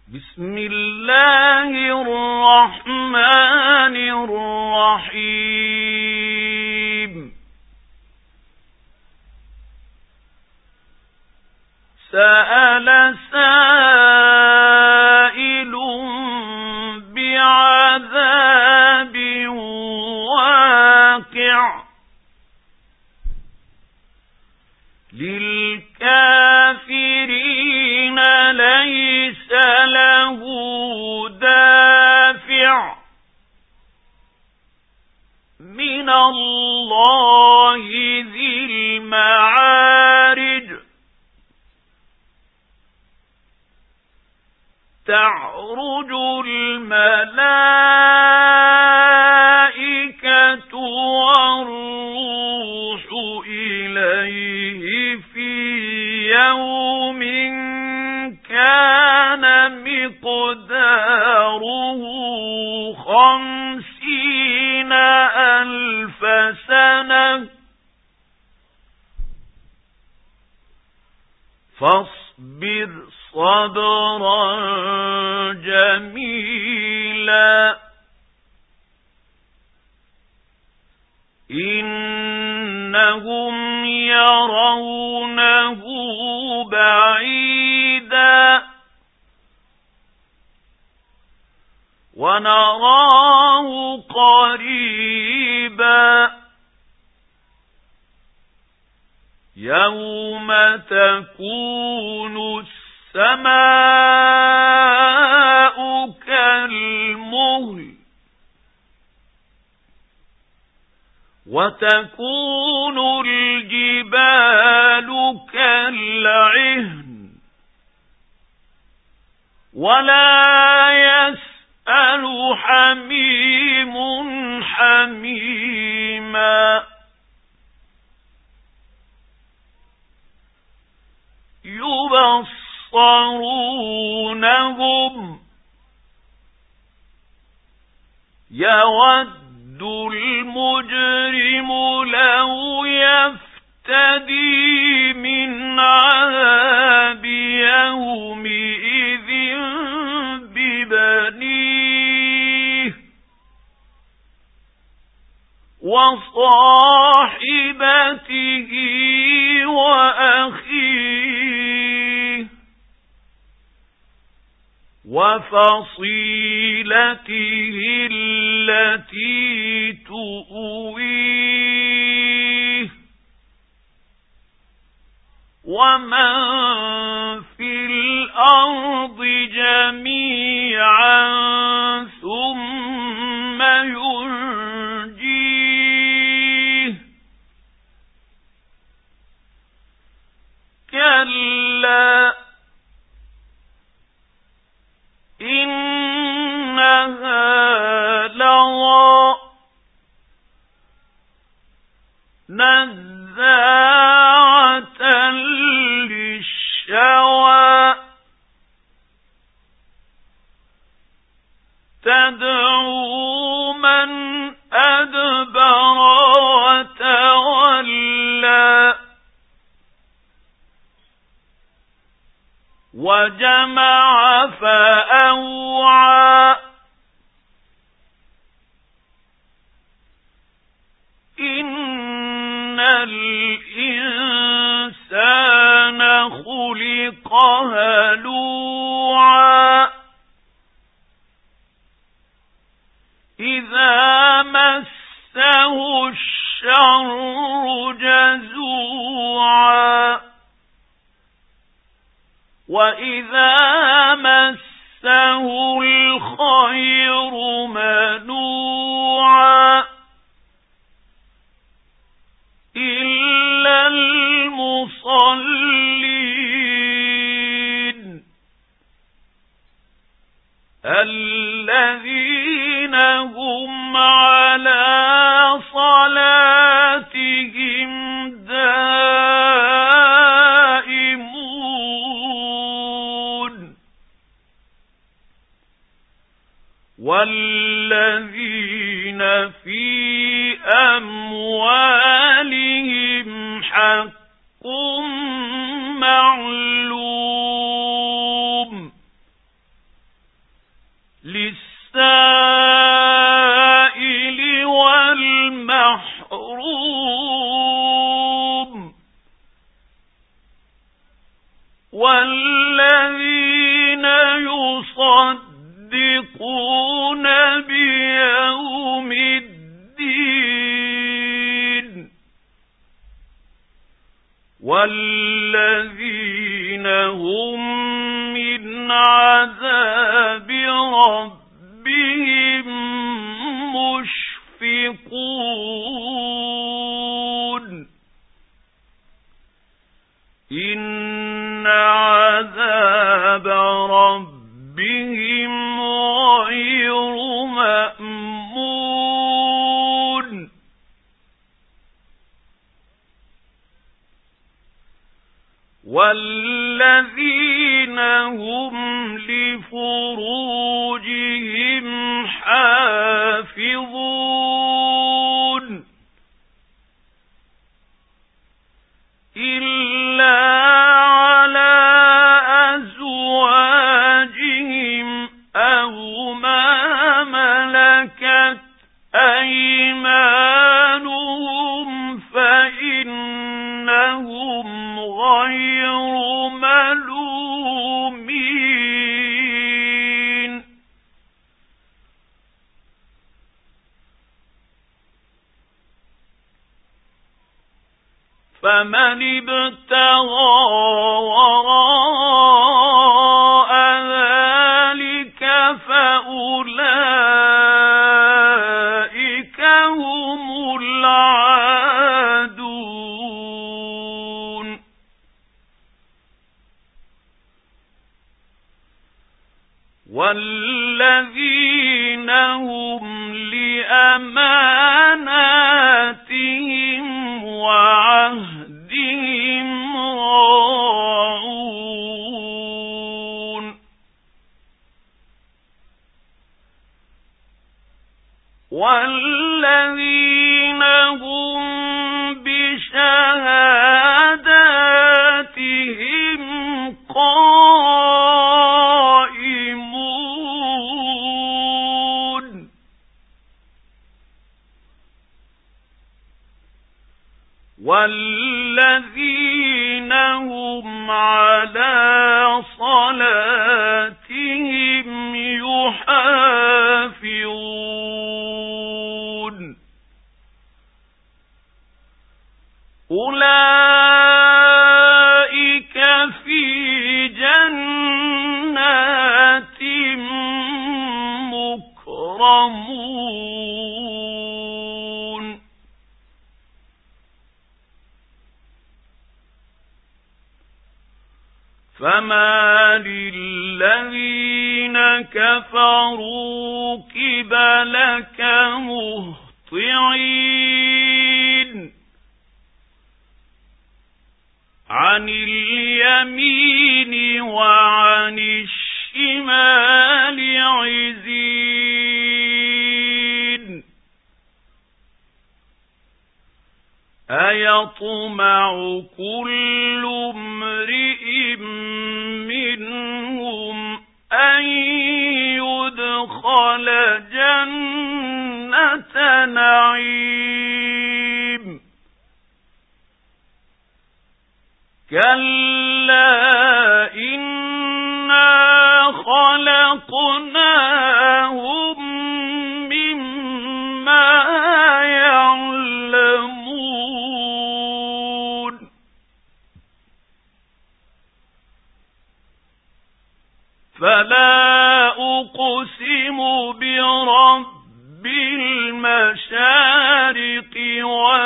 بسم الله الرحمن الرحيم سأل سائل بعذاب واقع للكافرين ليس له دافع من الله ذي المعارج تعرج الملائكة والروح إليه في يوم كان مقداره 50,000 سنة فاصبر صبرا جميلا إنهم يرونه بعيدا ونراه قريبا يوم تكون السماء كالمهل وتكون الجبال كالعهن ولا يسأل حميم حميما يبصرونهم يود المجرم لو يفتدي من عذاب يومئذ ببنيه وصاحبته وأخيه وفصيلته التي تؤويه ومن في الأرض جميعا ثم ينجيه كلا إنها لظى نزاعة للشوى تدعو من أدبر وتولى وجمع فأوعى إن الإنسان خلق هلوعا إذا مسه الشر جزوعا وإذا مسه الخير منوعا إلا المصلين الذين هم على صلاتهم دائمون والذين في أموالهم حق معلوم والذين يصدقون بيوم الدين والذين هم من عذاب ربهم مشفقون إن عذاب ربهم غير مأمون والذين هم لفروجهم حافظون إلا على أزواجهم أو ما ملكت أيمانهم فإنهم غير ملومين فمن ابتغى وراء ذلك فأولئك هم العادون والذين هم لأماناتهم وعهدهم راعون والذين هم بشهاداتهم قائمون والذين هم على صلاتهم يحافظون أولئك في جنات مكرمون فما للذين كفروا قبلك مهطعين عن اليمين وعن الشمال عزين أيطمع كل امرئ منهم أن يدخل جنة نعيم كلا إنا خلقناهم مما يعلمون فلا أقسم برب المشارق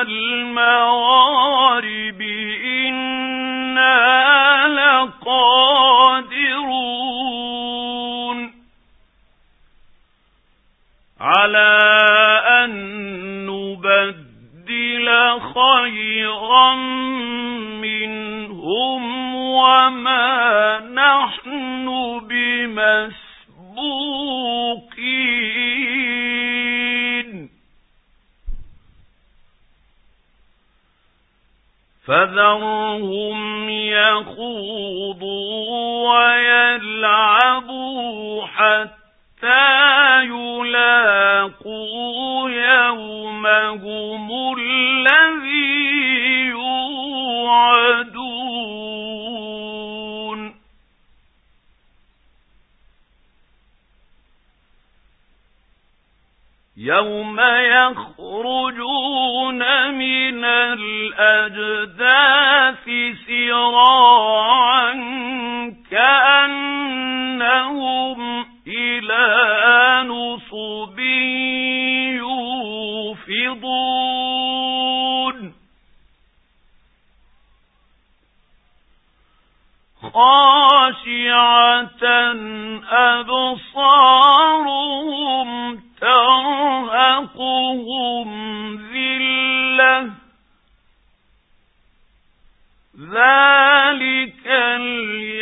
والمغارب إنا لقادرون على أن نبدل خيرا منهم وما نحن بمسبوقين فذرهم يخوضوا ويلعبوا حتى يلاقوا يومهم الذي يوعدون يوم يخرجون من الأجداث سراعا كأنهم إلى نصب يوفضون خاشعة أبصارهم ترهقهم ذلة ذلك اليوم